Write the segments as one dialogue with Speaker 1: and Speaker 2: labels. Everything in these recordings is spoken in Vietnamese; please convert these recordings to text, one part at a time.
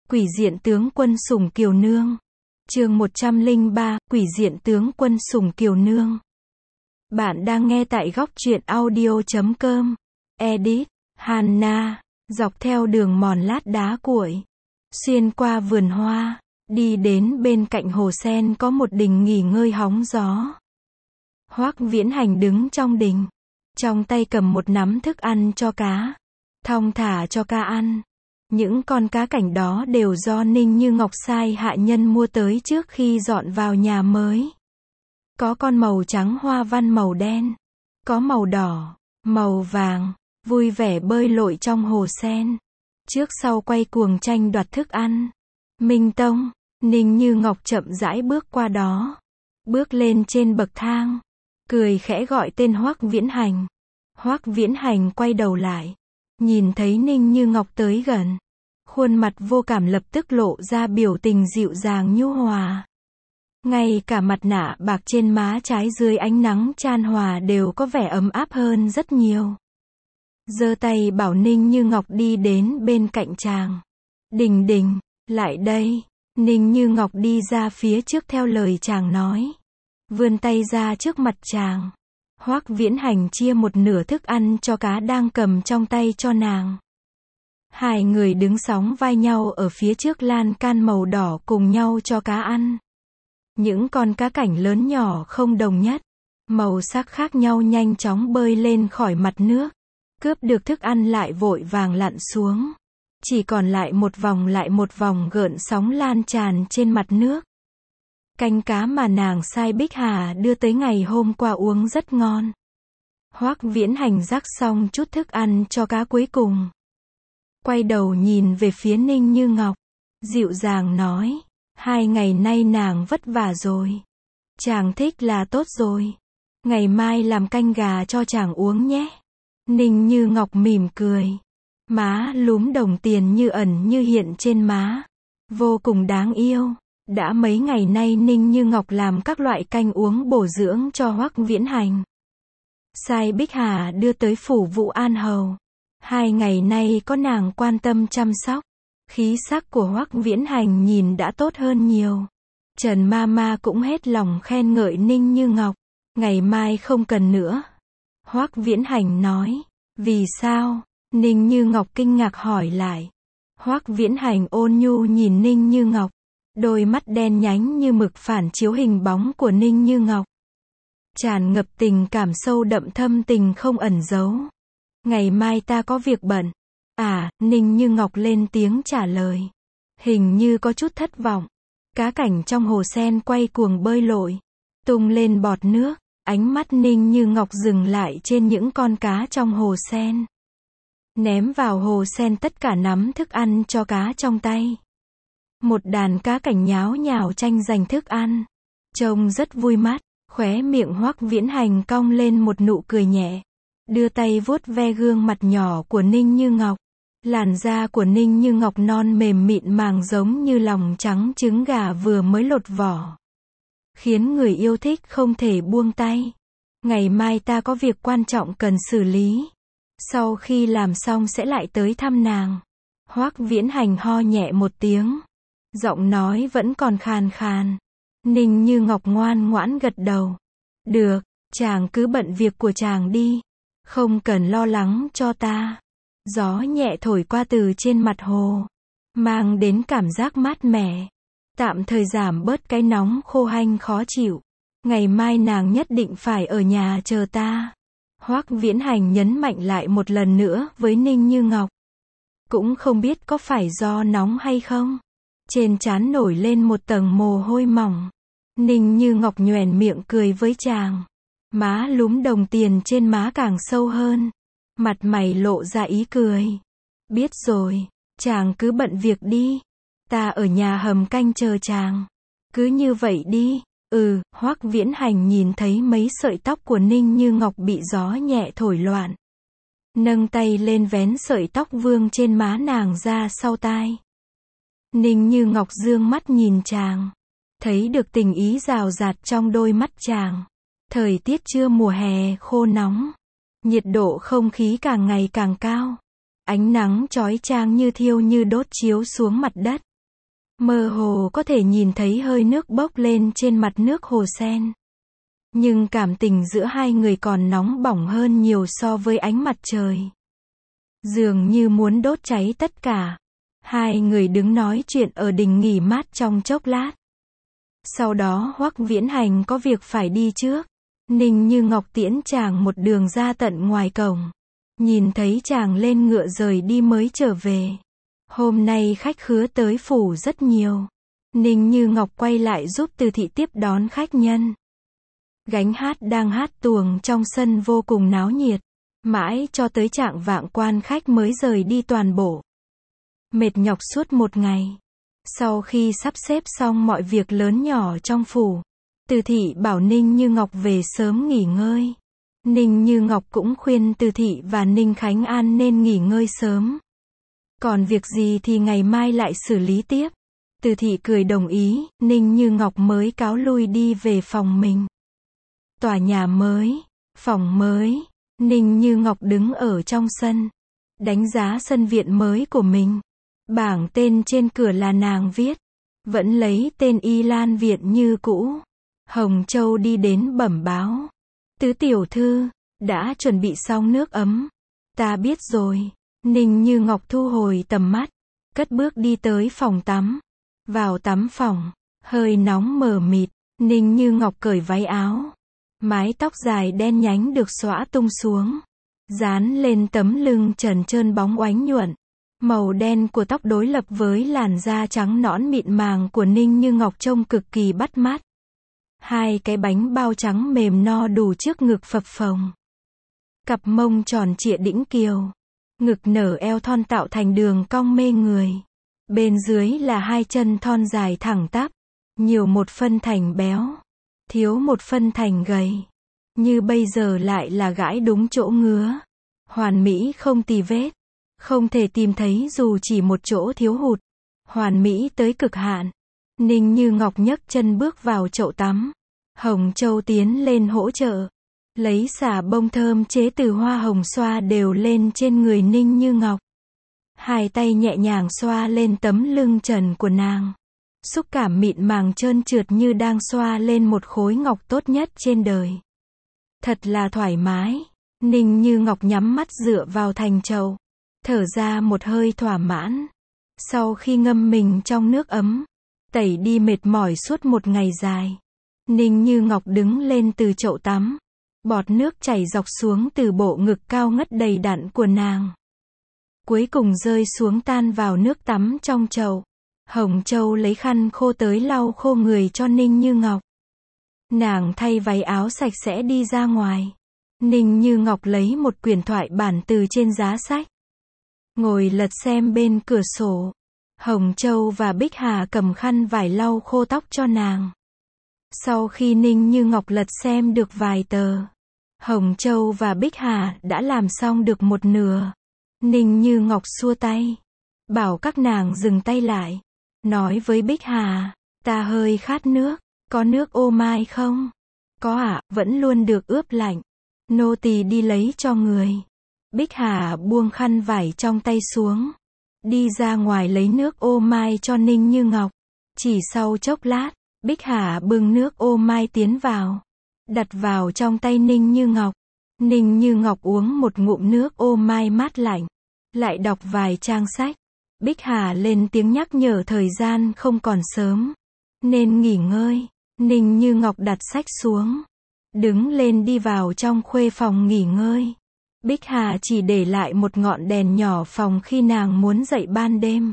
Speaker 1: Quỷ diện tướng quân sủng Kiều Nương. Chương 103, Quỷ diện tướng quân sủng Kiều Nương. Bạn đang nghe tại góc truyện audio.com. Edit, Hannah. Dọc theo đường mòn lát đá cuội, xuyên qua vườn hoa, đi đến bên cạnh hồ sen có một đình nghỉ ngơi hóng gió. Hoắc Viễn Hành đứng trong đình, trong tay cầm một nắm thức ăn cho cá, thong thả cho cá ăn. Những con cá cảnh đó đều do Ninh Như Ngọc sai hạ nhân mua tới trước khi dọn vào nhà mới. Có con màu trắng hoa văn màu đen, có màu đỏ, màu vàng, vui vẻ bơi lội trong hồ sen. Trước sau quay cuồng tranh đoạt thức ăn. Minh Tông, Ninh Như Ngọc chậm rãi bước qua đó, bước lên trên bậc thang, cười khẽ gọi tên Hoắc Viễn Hành. Hoắc Viễn Hành quay đầu lại, nhìn thấy Ninh Như Ngọc tới gần, khuôn mặt vô cảm lập tức lộ ra biểu tình dịu dàng nhu hòa. Ngay cả mặt nạ bạc trên má trái dưới ánh nắng chan hòa đều có vẻ ấm áp hơn rất nhiều. Giơ tay bảo Ninh Như Ngọc đi đến bên cạnh chàng. Đình đình, lại đây. Ninh Như Ngọc đi ra phía trước theo lời chàng nói, vươn tay ra trước mặt chàng. Hoắc Viễn Hành chia một nửa thức ăn cho cá đang cầm trong tay cho nàng. Hai người đứng sóng vai nhau ở phía trước lan can màu đỏ cùng nhau cho cá ăn. Những con cá cảnh lớn nhỏ không đồng nhất, màu sắc khác nhau nhanh chóng bơi lên khỏi mặt nước, cướp được thức ăn lại vội vàng lặn xuống. Chỉ còn lại một vòng gợn sóng lan tràn trên mặt nước. Canh cá mà nàng sai Bích Hà đưa tới ngày hôm qua uống rất ngon. Hoắc Viễn Hành rắc xong chút thức ăn cho cá cuối cùng, quay đầu nhìn về phía Ninh Như Ngọc, dịu dàng nói, 2 ngày nay nàng vất vả rồi. Chàng thích là tốt rồi. Ngày mai làm canh gà cho chàng uống nhé. Ninh Như Ngọc mỉm cười. Má lúm đồng tiền như ẩn như hiện trên má. Vô cùng đáng yêu. Đã mấy ngày nay Ninh Như Ngọc làm các loại canh uống bổ dưỡng cho Hoắc Viễn Hành. Sai Bích Hà đưa tới phủ Vũ An Hầu. 2 ngày nay có nàng quan tâm chăm sóc, khí sắc của Hoắc Viễn Hành nhìn đã tốt hơn nhiều. Trần Mama cũng hết lòng khen ngợi Ninh Như Ngọc. Ngày mai không cần nữa. Hoắc Viễn Hành nói. Vì sao? Ninh Như Ngọc kinh ngạc hỏi lại. Hoắc Viễn Hành ôn nhu nhìn Ninh Như Ngọc. Đôi mắt đen nhánh như mực phản chiếu hình bóng của Ninh Như Ngọc, tràn ngập tình cảm sâu đậm thâm tình không ẩn giấu. Ngày mai ta có việc bận. À, Ninh Như Ngọc lên tiếng trả lời. Hình như có chút thất vọng. Cá cảnh trong hồ sen quay cuồng bơi lội, tung lên bọt nước. Ánh mắt Ninh Như Ngọc dừng lại trên những con cá trong hồ sen. Ném vào hồ sen tất cả nắm thức ăn cho cá trong tay. Một đàn cá cảnh nháo nhào tranh giành thức ăn. Trông rất vui mắt. Khóe miệng Hoắc Viễn Hành cong lên một nụ cười nhẹ. Đưa tay vuốt ve gương mặt nhỏ của Ninh Như Ngọc. Làn da của Ninh Như Ngọc non mềm mịn màng giống như lòng trắng trứng gà vừa mới lột vỏ, khiến người yêu thích không thể buông tay. Ngày mai ta có việc quan trọng cần xử lý. Sau khi làm xong sẽ lại tới thăm nàng. Hoắc Viễn Hành ho nhẹ một tiếng. Giọng nói vẫn còn khàn khàn. Ninh Như Ngọc ngoan ngoãn gật đầu. Được, chàng cứ bận việc của chàng đi. Không cần lo lắng cho ta. Gió nhẹ thổi qua từ trên mặt hồ, mang đến cảm giác mát mẻ, tạm thời giảm bớt cái nóng khô hanh khó chịu. Ngày mai nàng nhất định phải ở nhà chờ ta. Hoắc Viễn Hành nhấn mạnh lại một lần nữa với Ninh Như Ngọc. Cũng không biết có phải do nóng hay không, trên trán nổi lên một tầng mồ hôi mỏng. Ninh Như Ngọc nhoẻn miệng cười với chàng. Má lúm đồng tiền trên má càng sâu hơn. Mặt mày lộ ra ý cười. Biết rồi, chàng cứ bận việc đi. Ta ở nhà hầm canh chờ chàng. Cứ như vậy đi. Hoắc Viễn Hành nhìn thấy mấy sợi tóc của Ninh Như Ngọc bị gió nhẹ thổi loạn. Nâng tay lên vén sợi tóc vương trên má nàng ra sau tai. Ninh Như Ngọc dương mắt nhìn chàng. Thấy được tình ý rào rạt trong đôi mắt chàng. Thời tiết trưa mùa hè khô nóng. Nhiệt độ không khí càng ngày càng cao. Ánh nắng chói chang như thiêu như đốt chiếu xuống mặt đất. Mơ hồ có thể nhìn thấy hơi nước bốc lên trên mặt nước hồ sen. Nhưng cảm tình giữa hai người còn nóng bỏng hơn nhiều so với ánh mặt trời. Dường như muốn đốt cháy tất cả. Hai người đứng nói chuyện ở đình nghỉ mát trong chốc lát. Sau đó Hoắc Viễn Hành có việc phải đi trước. Ninh Như Ngọc tiễn chàng một đường ra tận ngoài cổng. Nhìn thấy chàng lên ngựa rời đi mới trở về. Hôm nay khách khứa tới phủ rất nhiều. Ninh Như Ngọc quay lại giúp Từ Thị tiếp đón khách nhân. Gánh hát đang hát tuồng trong sân vô cùng náo nhiệt. Mãi cho tới trạng vạng quan khách mới rời đi toàn bộ. Mệt nhọc suốt một ngày. Sau khi sắp xếp xong mọi việc lớn nhỏ trong phủ, Từ Thị bảo Ninh Như Ngọc về sớm nghỉ ngơi. Ninh Như Ngọc cũng khuyên Từ Thị và Ninh Khánh An nên nghỉ ngơi sớm. Còn việc gì thì ngày mai lại xử lý tiếp. Từ Thị cười đồng ý, Ninh Như Ngọc mới cáo lui đi về phòng mình. Tòa nhà mới, phòng mới, Ninh Như Ngọc đứng ở trong sân, đánh giá sân viện mới của mình. Bảng tên trên cửa là nàng viết, vẫn lấy tên Y Lan Viện như cũ. Hồng Châu đi đến bẩm báo. Tứ tiểu thư, đã chuẩn bị xong nước ấm. Ta biết rồi. Ninh Như Ngọc thu hồi tầm mắt, cất bước đi tới phòng tắm. Vào tắm phòng, hơi nóng mờ mịt, Ninh Như Ngọc cởi váy áo. Mái tóc dài đen nhánh được xõa tung xuống, dán lên tấm lưng trần trơn bóng oánh nhuận. Màu đen của tóc đối lập với làn da trắng nõn mịn màng của Ninh Như Ngọc trông cực kỳ bắt mắt. Hai cái bánh bao trắng mềm no đủ trước ngực phập phồng. Cặp mông tròn trịa đĩnh kiều. Ngực nở eo thon tạo thành đường cong mê người. Bên dưới là hai chân thon dài thẳng tắp. Nhiều một phân thành béo. Thiếu một phân thành gầy. Như bây giờ lại là gãi đúng chỗ ngứa. Hoàn mỹ không tì vết. Không thể tìm thấy dù chỉ một chỗ thiếu hụt. Hoàn mỹ tới cực hạn. Ninh Như Ngọc nhấc chân bước vào chậu tắm. Hồng Châu tiến lên hỗ trợ. Lấy xà bông thơm chế từ hoa hồng xoa đều lên trên người Ninh Như Ngọc. Hai tay nhẹ nhàng xoa lên tấm lưng trần của nàng. Xúc cảm mịn màng trơn trượt như đang xoa lên một khối ngọc tốt nhất trên đời. Thật là thoải mái. Ninh Như Ngọc nhắm mắt dựa vào thành chậu. Thở ra một hơi thỏa mãn. Sau khi ngâm mình trong nước ấm, tẩy đi mệt mỏi suốt một ngày dài, Ninh Như Ngọc đứng lên từ chậu tắm. Bọt nước chảy dọc xuống từ bộ ngực cao ngất đầy đặn của nàng. Cuối cùng rơi xuống tan vào nước tắm trong chậu. Hồng Châu lấy khăn khô tới lau khô người cho Ninh Như Ngọc. Nàng thay váy áo sạch sẽ đi ra ngoài. Ninh Như Ngọc lấy một quyển thoại bản từ trên giá sách. Ngồi lật xem bên cửa sổ. Hồng Châu và Bích Hà cầm khăn vải lau khô tóc cho nàng. Sau khi Ninh Như Ngọc lật xem được vài tờ, Hồng Châu và Bích Hà đã làm xong được một nửa. Ninh Như Ngọc xua tay, bảo các nàng dừng tay lại. Nói với Bích Hà, ta hơi khát nước, có nước ô mai không? Có ạ, vẫn luôn được ướp lạnh. Nô tỳ đi lấy cho người. Bích Hà buông khăn vải trong tay xuống. Đi ra ngoài lấy nước ô mai cho Ninh Như Ngọc. Chỉ sau chốc lát, Bích Hà bưng nước ô mai tiến vào. Đặt vào trong tay Ninh Như Ngọc. Ninh Như Ngọc uống một ngụm nước ô mai mát lạnh. Lại đọc vài trang sách. Bích Hà lên tiếng nhắc nhở thời gian không còn sớm. Nên nghỉ ngơi. Ninh Như Ngọc đặt sách xuống. Đứng lên đi vào trong khuê phòng nghỉ ngơi. Bích Hà chỉ để lại một ngọn đèn nhỏ phòng khi nàng muốn dậy ban đêm.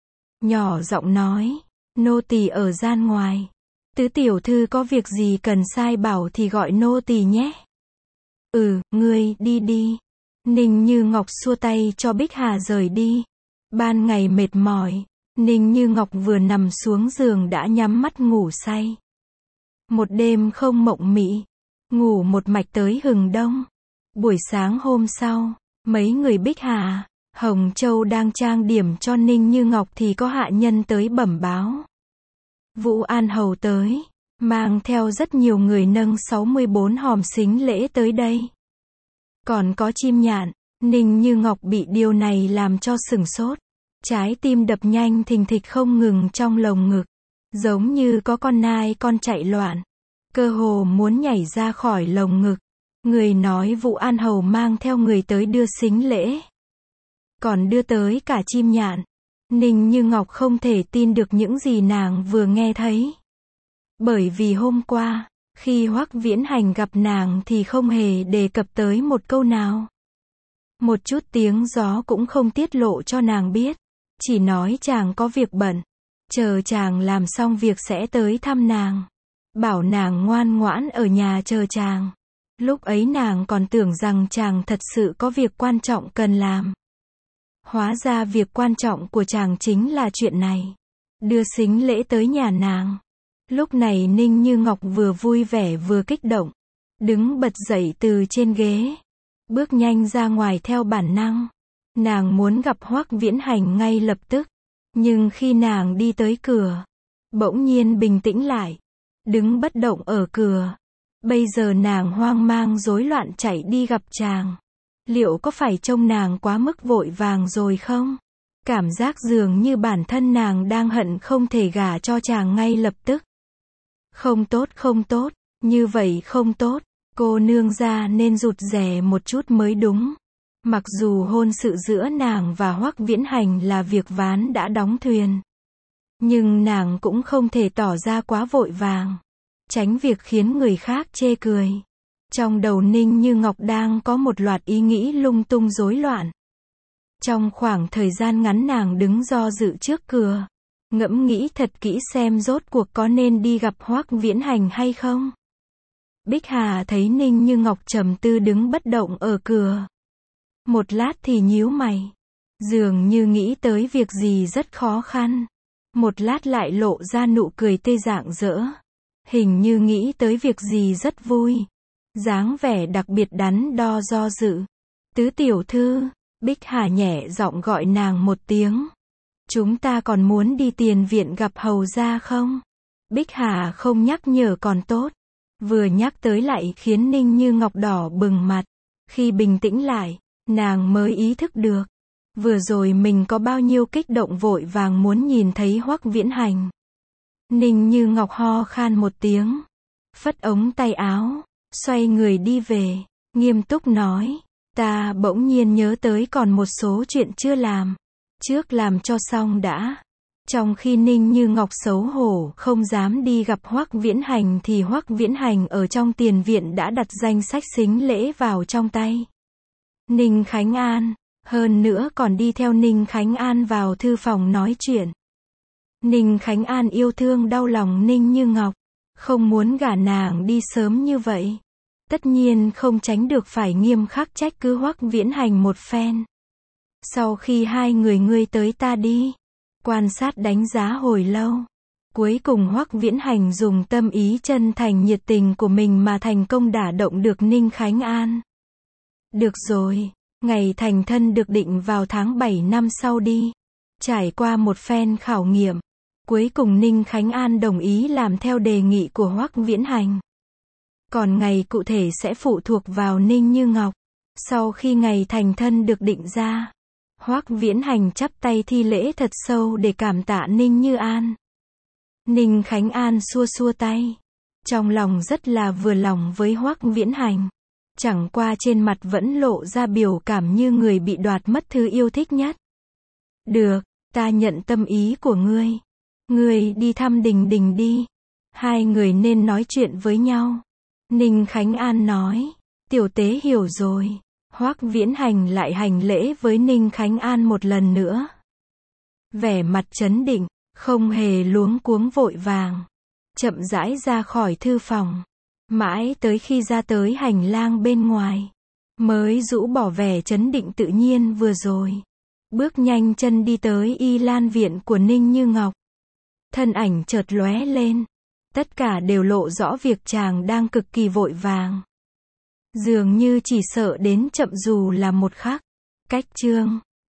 Speaker 1: Nhỏ giọng nói, nô tỳ ở gian ngoài. Tứ tiểu thư có việc gì cần sai bảo thì gọi nô tỳ nhé. Ngươi đi đi. Ninh Như Ngọc xua tay cho Bích Hà rời đi. Ban ngày mệt mỏi, Ninh Như Ngọc vừa nằm xuống giường đã nhắm mắt ngủ say. Một đêm không mộng mị, ngủ một mạch tới hừng đông. Buổi sáng hôm sau, mấy người Bích Hà, Hồng Châu đang trang điểm cho Ninh Như Ngọc thì có hạ nhân tới bẩm báo. Vũ An Hầu tới, mang theo rất nhiều người nâng 64 hòm sính lễ tới đây. Còn có chim nhạn. Ninh Như Ngọc bị điều này làm cho sửng sốt. Trái tim đập nhanh thình thịch không ngừng trong lồng ngực. Giống như có con nai con chạy loạn. Cơ hồ muốn nhảy ra khỏi lồng ngực. Người nói Vũ An Hầu mang theo người tới đưa sính lễ. Còn đưa tới cả chim nhạn. Ninh Như Ngọc không thể tin được những gì nàng vừa nghe thấy. Bởi vì hôm qua, khi Hoắc Viễn Hành gặp nàng thì không hề đề cập tới một câu nào. Một chút tiếng gió cũng không tiết lộ cho nàng biết. Chỉ nói chàng có việc bận. Chờ chàng làm xong việc sẽ tới thăm nàng. Bảo nàng ngoan ngoãn ở nhà chờ chàng. Lúc ấy nàng còn tưởng rằng chàng thật sự có việc quan trọng cần làm. Hóa ra việc quan trọng của chàng chính là chuyện này. Đưa sính lễ tới nhà nàng. Lúc này Ninh Như Ngọc vừa vui vẻ vừa kích động. Đứng bật dậy từ trên ghế. Bước nhanh ra ngoài theo bản năng. Nàng muốn gặp Hoắc Viễn Hành ngay lập tức. Nhưng khi nàng đi tới cửa, bỗng nhiên bình tĩnh lại. Đứng bất động ở cửa. Bây giờ nàng hoang mang rối loạn chạy đi gặp chàng. Liệu có phải trông nàng quá mức vội vàng rồi không? Cảm giác dường như bản thân nàng đang hận không thể gả cho chàng ngay lập tức. Không tốt không tốt, như vậy không tốt. Cô nương gia nên rụt rè một chút mới đúng. Mặc dù hôn sự giữa nàng và Hoắc Viễn Hành là việc ván đã đóng thuyền. Nhưng nàng cũng không thể tỏ ra quá vội vàng. Tránh việc khiến người khác chê cười. Trong đầu Ninh Như Ngọc đang có một loạt ý nghĩ lung tung rối loạn. Trong khoảng thời gian ngắn nàng đứng do dự trước cửa. Ngẫm nghĩ thật kỹ xem rốt cuộc có nên đi gặp Hoắc Viễn Hành hay không. Bích Hà thấy Ninh Như Ngọc trầm tư đứng bất động ở cửa. Một lát thì nhíu mày. Dường như nghĩ tới việc gì rất khó khăn. Một lát lại lộ ra nụ cười tươi rạng rỡ. Hình như nghĩ tới việc gì rất vui. Dáng vẻ đặc biệt đắn đo do dự. Tứ tiểu thư, Bích Hà nhẹ giọng gọi nàng một tiếng. Chúng ta còn muốn đi tiền viện gặp hầu gia không? Bích Hà không nhắc nhở còn tốt. Vừa nhắc tới lại khiến Ninh Như Ngọc đỏ bừng mặt. Khi bình tĩnh lại, nàng mới ý thức được. Vừa rồi mình có bao nhiêu kích động vội vàng muốn nhìn thấy Hoắc Viễn Hành. Ninh Như Ngọc ho khan một tiếng. Phất ống tay áo. Xoay người đi về. Nghiêm túc nói. Ta bỗng nhiên nhớ tới còn một số chuyện chưa làm. Trước làm cho xong đã. Trong khi Ninh Như Ngọc xấu hổ không dám đi gặp Hoắc Viễn Hành thì Hoắc Viễn Hành ở trong tiền viện đã đặt danh sách sính lễ vào trong tay. Ninh Khánh An. Hơn nữa còn đi theo Ninh Khánh An vào thư phòng nói chuyện. Ninh Khánh An yêu thương đau lòng Ninh Như Ngọc. Không muốn gả nàng đi sớm như vậy. Tất nhiên không tránh được phải nghiêm khắc trách cứ Hoắc Viễn Hành một phen. Sau khi hai người ngươi tới ta đi. Quan sát đánh giá hồi lâu. Cuối cùng Hoắc Viễn Hành dùng tâm ý chân thành nhiệt tình của mình mà thành công đả động được Ninh Khánh An. Được rồi, ngày thành thân được định vào tháng 7 năm sau đi. Trải qua một phen khảo nghiệm. Cuối cùng Ninh Khánh An đồng ý làm theo đề nghị của Hoắc Viễn Hành. Còn ngày cụ thể sẽ phụ thuộc vào Ninh Như Ngọc. Sau khi ngày thành thân được định ra, Hoắc Viễn Hành chắp tay thi lễ thật sâu để cảm tạ Ninh Như An. Ninh Khánh An xua xua tay. Trong lòng rất là vừa lòng với Hoắc Viễn Hành. Chẳng qua trên mặt vẫn lộ ra biểu cảm như người bị đoạt mất thứ yêu thích nhất. Được, ta nhận tâm ý của ngươi. Ngươi đi thăm Đình Đình đi. Hai người nên nói chuyện với nhau. Ninh Khánh An nói. Tiểu tế hiểu rồi. Hoắc Viễn Hành lại hành lễ với Ninh Khánh An một lần nữa. Vẻ mặt trấn định, không hề luống cuống vội vàng. Chậm rãi ra khỏi thư phòng. Mãi tới khi ra tới hành lang bên ngoài. Mới rũ bỏ vẻ trấn định tự nhiên vừa rồi. Bước nhanh chân đi tới Y Lan viện của Ninh Như Ngọc. Thân ảnh chợt lóe lên. Tất cả đều lộ rõ việc chàng đang cực kỳ vội vàng. Dường như chỉ sợ đến chậm dù là một khắc. Cách chương